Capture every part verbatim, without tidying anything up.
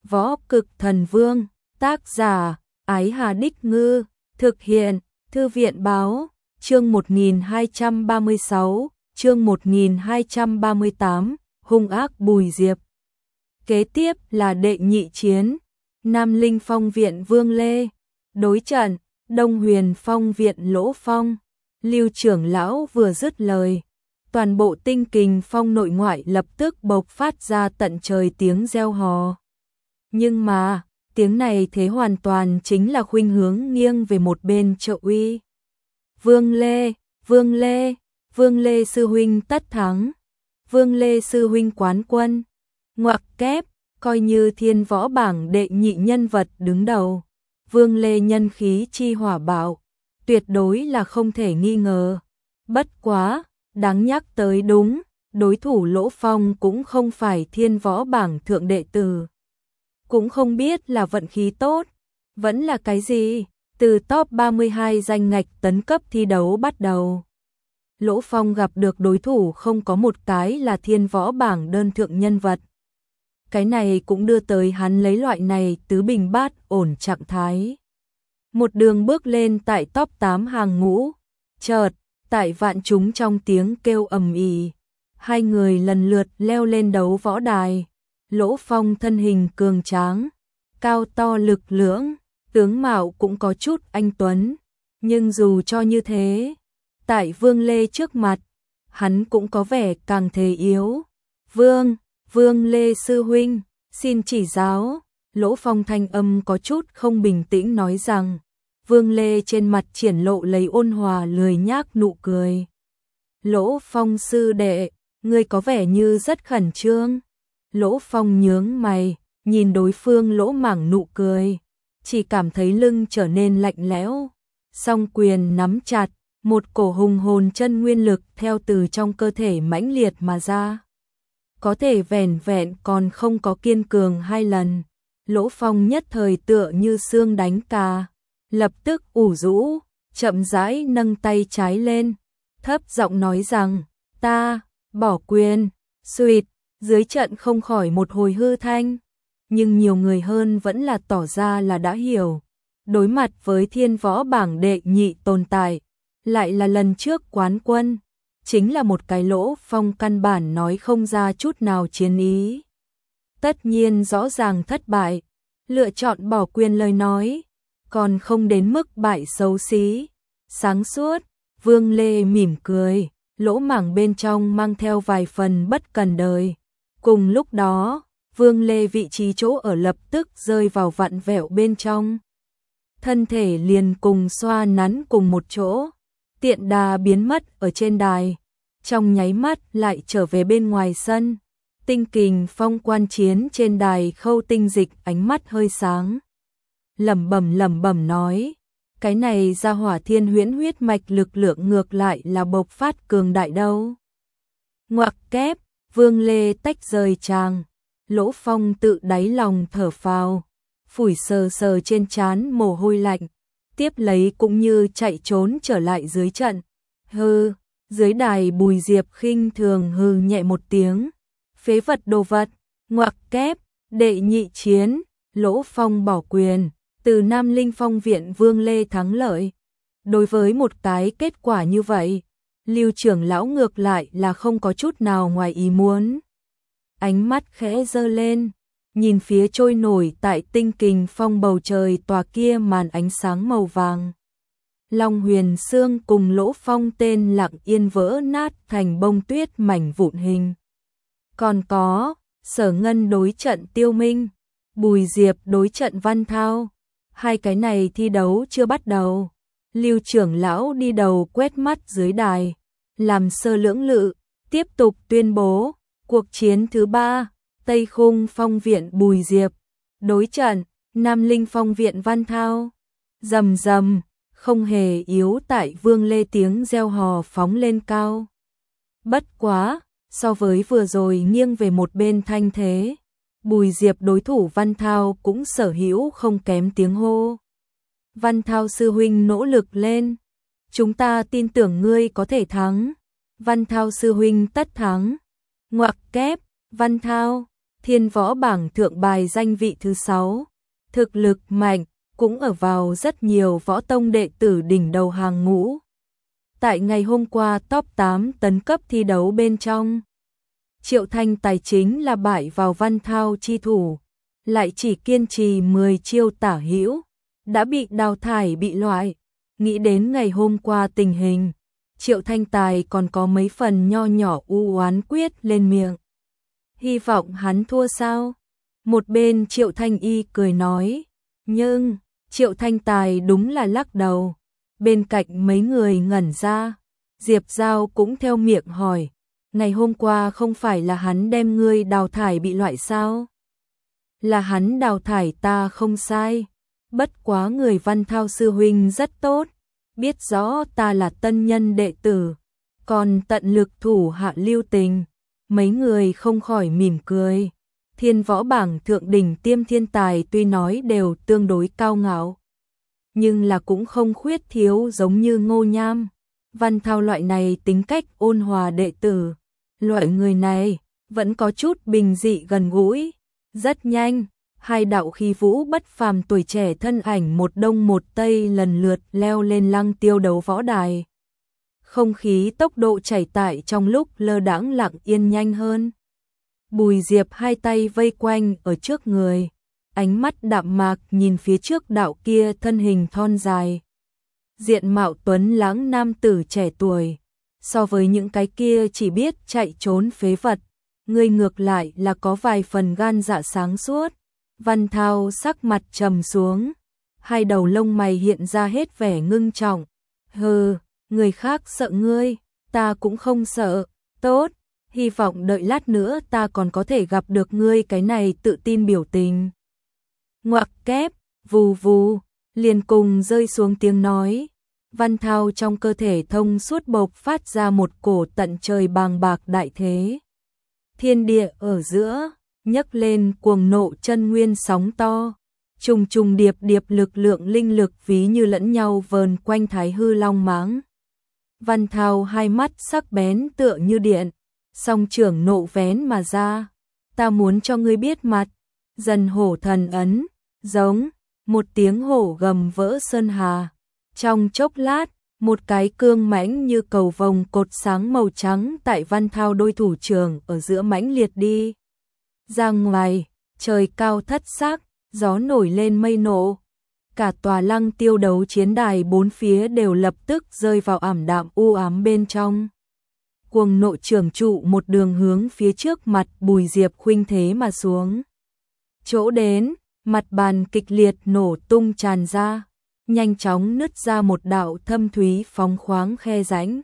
Võ Cực Thần Vương, tác giả, Ái Hà Đích Ngư, thực hiện, Thư viện Báo, chương một nghìn hai trăm ba mươi sáu, chương một nghìn hai trăm ba mươi tám, hung ác Bùi Diệp. Kế tiếp là đệ nhị chiến, Nam Linh Phong viện Vương Lê, đối trận, Đông Huyền Phong viện Lỗ Phong. Lưu trưởng lão vừa dứt lời, toàn bộ Tinh Kình Phong nội ngoại lập tức bộc phát ra tận trời tiếng reo hò. Nhưng mà, tiếng này thế hoàn toàn chính là khuynh hướng nghiêng về một bên trợ uy. Vương Lê, Vương Lê, Vương Lê sư huynh tất thắng, Vương Lê sư huynh quán quân, ngoặc kép, coi như thiên võ bảng đệ nhị nhân vật đứng đầu. Vương Lê nhân khí chi hỏa bạo, tuyệt đối là không thể nghi ngờ. Bất quá, đáng nhắc tới đúng, đối thủ Lỗ Phong cũng không phải thiên võ bảng thượng đệ tử. Cũng không biết là vận khí tốt, vẫn là cái gì, từ top ba mươi hai danh ngạch tấn cấp thi đấu bắt đầu. Lỗ Phong gặp được đối thủ không có một cái là thiên võ bảng đơn thượng nhân vật. Cái này cũng đưa tới hắn lấy loại này tứ bình bát ổn trạng thái. Một đường bước lên tại top tám hàng ngũ, chợt, tại vạn chúng trong tiếng kêu ầm ĩ, hai người lần lượt leo lên đấu võ đài. Lỗ Phong thân hình cường tráng, cao to lực lưỡng, tướng mạo cũng có chút anh tuấn, nhưng dù cho như thế, tại Vương Lê trước mặt, hắn cũng có vẻ càng thể yếu. Vương, Vương Lê sư huynh, xin chỉ giáo. Lỗ Phong thanh âm có chút không bình tĩnh nói rằng. Vương Lê trên mặt triển lộ lấy ôn hòa lười nhác nụ cười. Lỗ Phong sư đệ, ngươi có vẻ như rất khẩn trương. Lỗ Phong nhướng mày, nhìn đối phương lỗ mảng nụ cười, chỉ cảm thấy lưng trở nên lạnh lẽo. Song quyền nắm chặt, một cổ hùng hồn chân nguyên lực theo từ trong cơ thể mãnh liệt mà ra. Có thể vẻn vẹn còn không có kiên cường hai lần. Lỗ Phong nhất thời tựa như xương đánh cà, lập tức ủ rũ, chậm rãi nâng tay trái lên, thấp giọng nói rằng, ta, bỏ quyền, suýt, dưới trận không khỏi một hồi hư thanh. Nhưng nhiều người hơn vẫn là tỏ ra là đã hiểu. Đối mặt với thiên võ bảng đệ nhị tồn tại, lại là lần trước quán quân, chính là một cái Lỗ Phong căn bản nói không ra chút nào chiến ý. Tất nhiên rõ ràng thất bại, lựa chọn bỏ quyền lời nói, còn không đến mức bại xấu xí. Sáng suốt, Vương Lê mỉm cười, lỗ mảng bên trong mang theo vài phần bất cần đời. Cùng lúc đó, Vương Lê vị trí chỗ ở lập tức rơi vào vặn vẹo bên trong. Thân thể liền cùng xoa nắn cùng một chỗ, tiện đà biến mất ở trên đài, trong nháy mắt lại trở về bên ngoài sân. Tinh Kình Phong quan chiến trên đài Khâu Tinh Dịch ánh mắt hơi sáng, lẩm bẩm lẩm bẩm nói, cái này ra hỏa thiên huyễn huyết mạch lực lượng ngược lại là bộc phát cường đại đâu. Ngoặc kép, Vương Lê tách rời chàng, Lỗ Phong tự đáy lòng thở phào, phủi sờ sờ trên trán mồ hôi lạnh, tiếp lấy cũng như chạy trốn trở lại dưới trận. Hừ, dưới đài Bùi Diệp khinh thường hừ nhẹ một tiếng, phế vật đồ vật. Ngoặc kép, đệ nhị chiến, Lỗ Phong bỏ quyền, từ Nam Linh Phong viện Vương Lê thắng lợi. Đối với một cái kết quả như vậy, Lưu trưởng lão ngược lại là không có chút nào ngoài ý muốn. Ánh mắt khẽ giơ lên, nhìn phía trôi nổi tại Tinh Kình Phong bầu trời tòa kia màn ánh sáng màu vàng. Long Huyền Xương cùng Lỗ Phong tên lặng yên vỡ nát thành bông tuyết mảnh vụn hình. Còn có, Sở Ngân đối trận Tiêu Minh, Bùi Diệp đối trận Văn Thao. Hai cái này thi đấu chưa bắt đầu. Lưu trưởng lão đi đầu quét mắt dưới đài, làm sơ lưỡng lự, tiếp tục tuyên bố, cuộc chiến thứ ba, Tây Khung Phong viện Bùi Diệp, đối trận, Nam Linh Phong viện Văn Thao. Rầm rầm, không hề yếu tại Vương Lê tiếng reo hò phóng lên cao. Bất quá, so với vừa rồi nghiêng về một bên thanh thế, Bùi Diệp đối thủ Văn Thao cũng sở hữu không kém tiếng hô. Văn Thao sư huynh nỗ lực lên, chúng ta tin tưởng ngươi có thể thắng. Văn Thao sư huynh tất thắng. Ngoặc kép, Văn Thao, Thiên võ bảng thượng bài danh vị thứ sáu, thực lực mạnh, cũng ở vào rất nhiều võ tông đệ tử đỉnh đầu hàng ngũ. Tại ngày hôm qua top tám tấn cấp thi đấu bên trong, Triệu Thanh Tài chính là bại vào Văn Thao chi thủ, lại chỉ kiên trì mười chiêu tả hữu, đã bị đào thải bị loại. Nghĩ đến ngày hôm qua tình hình, Triệu Thanh Tài còn có mấy phần nho nhỏ u oán quyết lên miệng. Hy vọng hắn thua sao? Một bên Triệu Thanh Y cười nói, nhưng Triệu Thanh Tài đúng là lắc đầu. Bên cạnh mấy người ngẩn ra, Diệp Giao cũng theo miệng hỏi, ngày hôm qua không phải là hắn đem ngươi đào thải bị loại sao? Là hắn đào thải ta không sai, bất quá người Văn Thao sư huynh rất tốt, biết rõ ta là tân nhân đệ tử, còn tận lực thủ hạ lưu tình. Mấy người không khỏi mỉm cười. Thiên võ bảng thượng đỉnh tiêm thiên tài tuy nói đều tương đối cao ngạo, nhưng là cũng không khuyết thiếu giống như Ngô Nham, Văn Thao loại này tính cách ôn hòa đệ tử. Loại người này vẫn có chút bình dị gần gũi. Rất nhanh, hai đạo khí vũ bất phàm tuổi trẻ thân ảnh một đông một tây lần lượt leo lên lăng tiêu đấu võ đài. Không khí tốc độ chảy tại trong lúc lơ đãng lặng yên nhanh hơn. Bùi Diệp hai tay vây quanh ở trước người, ánh mắt đạm mạc nhìn phía trước đạo kia thân hình thon dài. Diện mạo tuấn lãng nam tử trẻ tuổi, so với những cái kia chỉ biết chạy trốn phế vật, người ngược lại là có vài phần gan dạ sáng suốt. Văn Thao sắc mặt trầm xuống, hai đầu lông mày hiện ra hết vẻ ngưng trọng. Hừ, người khác sợ ngươi, ta cũng không sợ, tốt, hy vọng đợi lát nữa ta còn có thể gặp được ngươi cái này tự tin biểu tình. Ngoặc kép, vù vù, liền cùng rơi xuống tiếng nói. Văn Thao trong cơ thể thông suốt bộc phát ra một cổ tận trời bàng bạc đại thế. Thiên địa ở giữa, nhấc lên cuồng nộ chân nguyên sóng to. Trùng trùng điệp điệp lực lượng linh lực ví như lẫn nhau vờn quanh Thái Hư Long Mãng. Văn Thao hai mắt sắc bén tựa như điện, song trưởng nộ vén mà ra. Ta muốn cho ngươi biết mặt. Dần hổ thần ấn, giống, một tiếng hổ gầm vỡ sơn hà. Trong chốc lát, một cái cương mãnh như cầu vồng cột sáng màu trắng tại Văn Thao đôi thủ trưởng ở giữa mãnh liệt đi. Ra ngoài, trời cao thất sắc, gió nổi lên mây nổ. Cả tòa lăng tiêu đấu chiến đài bốn phía đều lập tức rơi vào ảm đạm u ám bên trong. Cuồng nộ trưởng trụ một đường hướng phía trước mặt Bùi Diệp khuynh thế mà xuống. Chỗ đến, mặt bàn kịch liệt nổ tung tràn ra, nhanh chóng nứt ra một đạo thâm thúy phóng khoáng khe rãnh.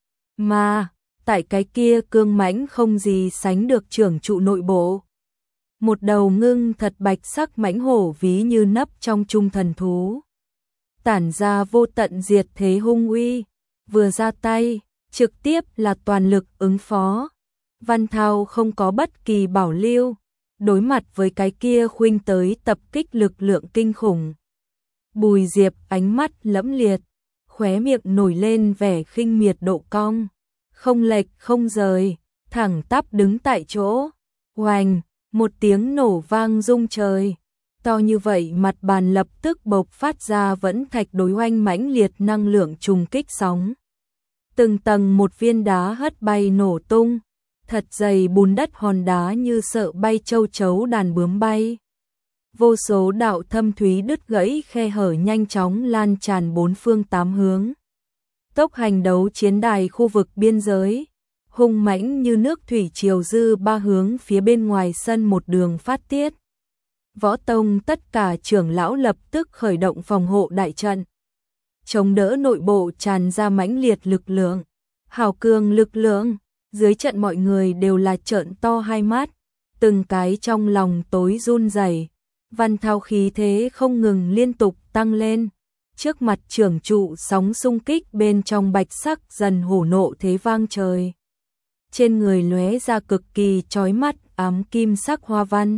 Mà, tại cái kia cương mãnh không gì sánh được trưởng trụ nội bộ. Một đầu ngưng thật bạch sắc mãnh hổ ví như nấp trong trung thần thú. Tản ra vô tận diệt thế hung uy, vừa ra tay, trực tiếp là toàn lực ứng phó. Văn Thao không có bất kỳ bảo lưu, đối mặt với cái kia khuynh tới tập kích lực lượng kinh khủng. Bùi Diệp ánh mắt lẫm liệt, khóe miệng nổi lên vẻ khinh miệt độ cong, không lệch không rời, thẳng tắp đứng tại chỗ. Oành, một tiếng nổ vang rung trời, to như vậy mặt bàn lập tức bộc phát ra vẫn thạch đối oanh mãnh liệt năng lượng trùng kích sóng. Từng tầng một viên đá hất bay nổ tung, thật dày bùn đất hòn đá như sợ bay châu chấu đàn bướm bay. Vô số đạo thâm thúy đứt gãy khe hở nhanh chóng lan tràn bốn phương tám hướng. Tốc hành đấu chiến đài khu vực biên giới, hung mãnh như nước thủy triều dư ba hướng phía bên ngoài sân một đường phát tiết. Võ tông tất cả trưởng lão lập tức khởi động phòng hộ đại trận, chống đỡ nội bộ tràn ra mãnh liệt lực lượng, hào cường lực lượng. Dưới trận mọi người đều là trợn to hai mắt, từng cái trong lòng tối run rẩy. Văn Thao khí thế không ngừng liên tục tăng lên, trước mặt trưởng trụ sóng xung kích bên trong bạch sắc dần hổ nộ thế vang trời. Trên người lóe ra cực kỳ chói mắt ám kim sắc hoa văn.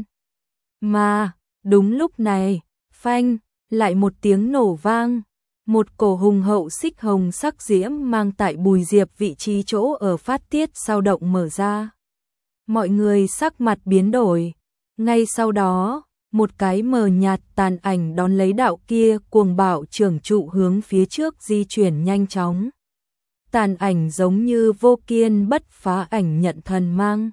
Mà, đúng lúc này, phanh, lại một tiếng nổ vang, một cổ hùng hậu xích hồng sắc diễm mang tại Bùi Diệp vị trí chỗ ở phát tiết sao động mở ra. Mọi người sắc mặt biến đổi, Ngay sau đó, một cái mờ nhạt tàn ảnh đón lấy đạo kia cuồng bạo trưởng trụ hướng phía trước di chuyển nhanh chóng. Tàn ảnh giống như vô kiên bất phá ảnh nhận thần mang.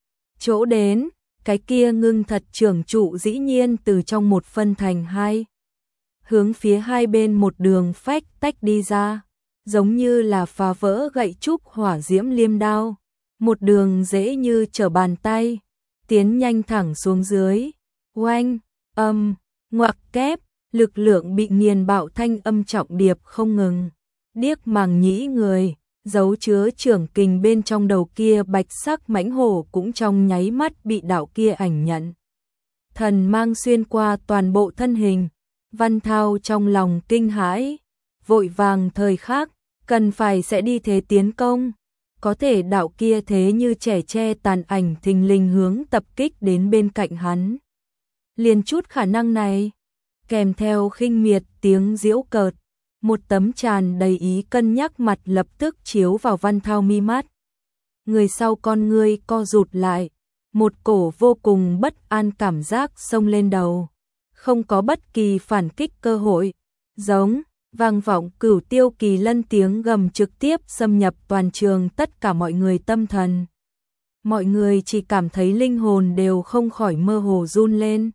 Chỗ đến, cái kia ngưng thật trưởng trụ dĩ nhiên từ trong một phân thành hai. Hướng phía hai bên một đường phách tách đi ra, giống như là phá vỡ gậy trúc hỏa diễm liêm đao. Một đường dễ như trở bàn tay, tiến nhanh thẳng xuống dưới. Oanh, âm, ngoặc kép, lực lượng bị nghiền bạo thanh âm trọng điệp không ngừng. Điếc màng nhĩ người, dấu chứa trưởng kình bên trong đầu kia bạch sắc mãnh hổ cũng trong nháy mắt bị đạo kia ảnh nhận. Thần mang xuyên qua toàn bộ thân hình, Văn Thao trong lòng kinh hãi, vội vàng thời khắc, cần phải sẽ đi thế tiến công. Có thể đạo kia thế như trẻ tre tàn ảnh thình lình hướng tập kích đến bên cạnh hắn. Liền chút khả năng này, kèm theo khinh miệt tiếng giễu cợt, một tấm tràn đầy ý cân nhắc mặt lập tức chiếu vào Văn Thao mi mắt. Người sau con ngươi co rụt lại, một cổ vô cùng bất an cảm giác xông lên đầu, không có bất kỳ phản kích cơ hội, giống vang vọng cửu tiêu kỳ lân tiếng gầm trực tiếp xâm nhập toàn trường tất cả mọi người tâm thần. Mọi người chỉ cảm thấy linh hồn đều không khỏi mơ hồ run lên.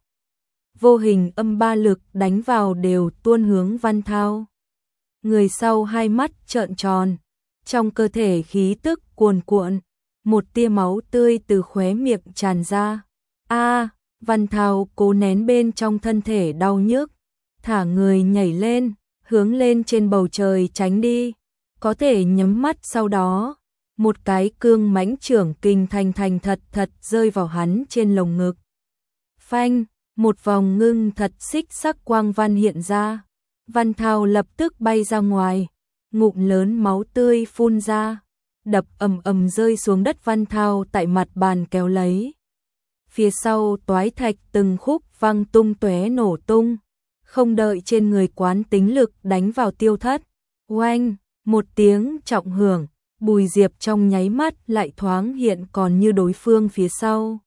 Vô hình âm ba lực đánh vào đều tuôn hướng Văn Thao. Người sau hai mắt trợn tròn, trong cơ thể khí tức cuồn cuộn, một tia máu tươi từ khóe miệng tràn ra. A, Văn Thao cố nén bên trong thân thể đau nhức, thả người nhảy lên, hướng lên trên bầu trời tránh đi, có thể nhắm mắt sau đó, một cái cương mãnh trưởng kình thành thành thật thật rơi vào hắn trên lồng ngực. Phanh, một vòng ngưng thật xích sắc quang văn hiện ra, Văn Thao lập tức bay ra ngoài, ngụm lớn máu tươi phun ra, đập ầm ầm rơi xuống đất. Văn Thao tại mặt bàn kéo lấy. Phía sau toái thạch từng khúc văng tung tóe nổ tung, không đợi trên người quán tính lực đánh vào tiêu thất. Oanh, một tiếng trọng hưởng, Bùi Diệp trong nháy mắt lại thoáng hiện còn như đối phương phía sau.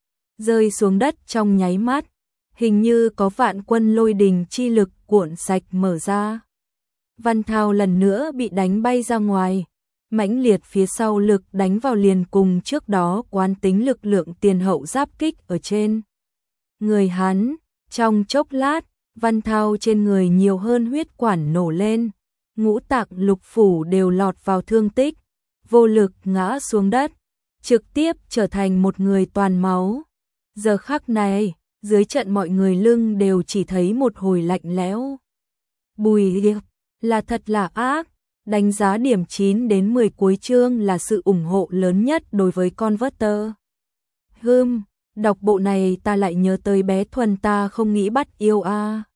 Rơi xuống đất trong nháy mắt, hình như có vạn quân lôi đình chi lực cuộn sạch mở ra. Văn Thao lần nữa bị đánh bay ra ngoài, mãnh liệt phía sau lực đánh vào liền cùng trước đó quán tính lực lượng tiền hậu giáp kích ở trên người hắn. Trong chốc lát, Văn Thao trên người nhiều hơn huyết quản nổ lên, ngũ tạng lục phủ đều lọt vào thương tích, vô lực ngã xuống đất, trực tiếp trở thành một người toàn máu. Giờ khắc này, dưới trận mọi người lưng đều chỉ thấy một hồi lạnh lẽo. Bùi Diệp là thật là ác. Đánh giá điểm chín đến mười cuối chương là sự ủng hộ lớn nhất đối với Converter. Hừm, đọc bộ này ta lại nhớ tới bé Thuần ta không nghĩ bắt yêu a. À.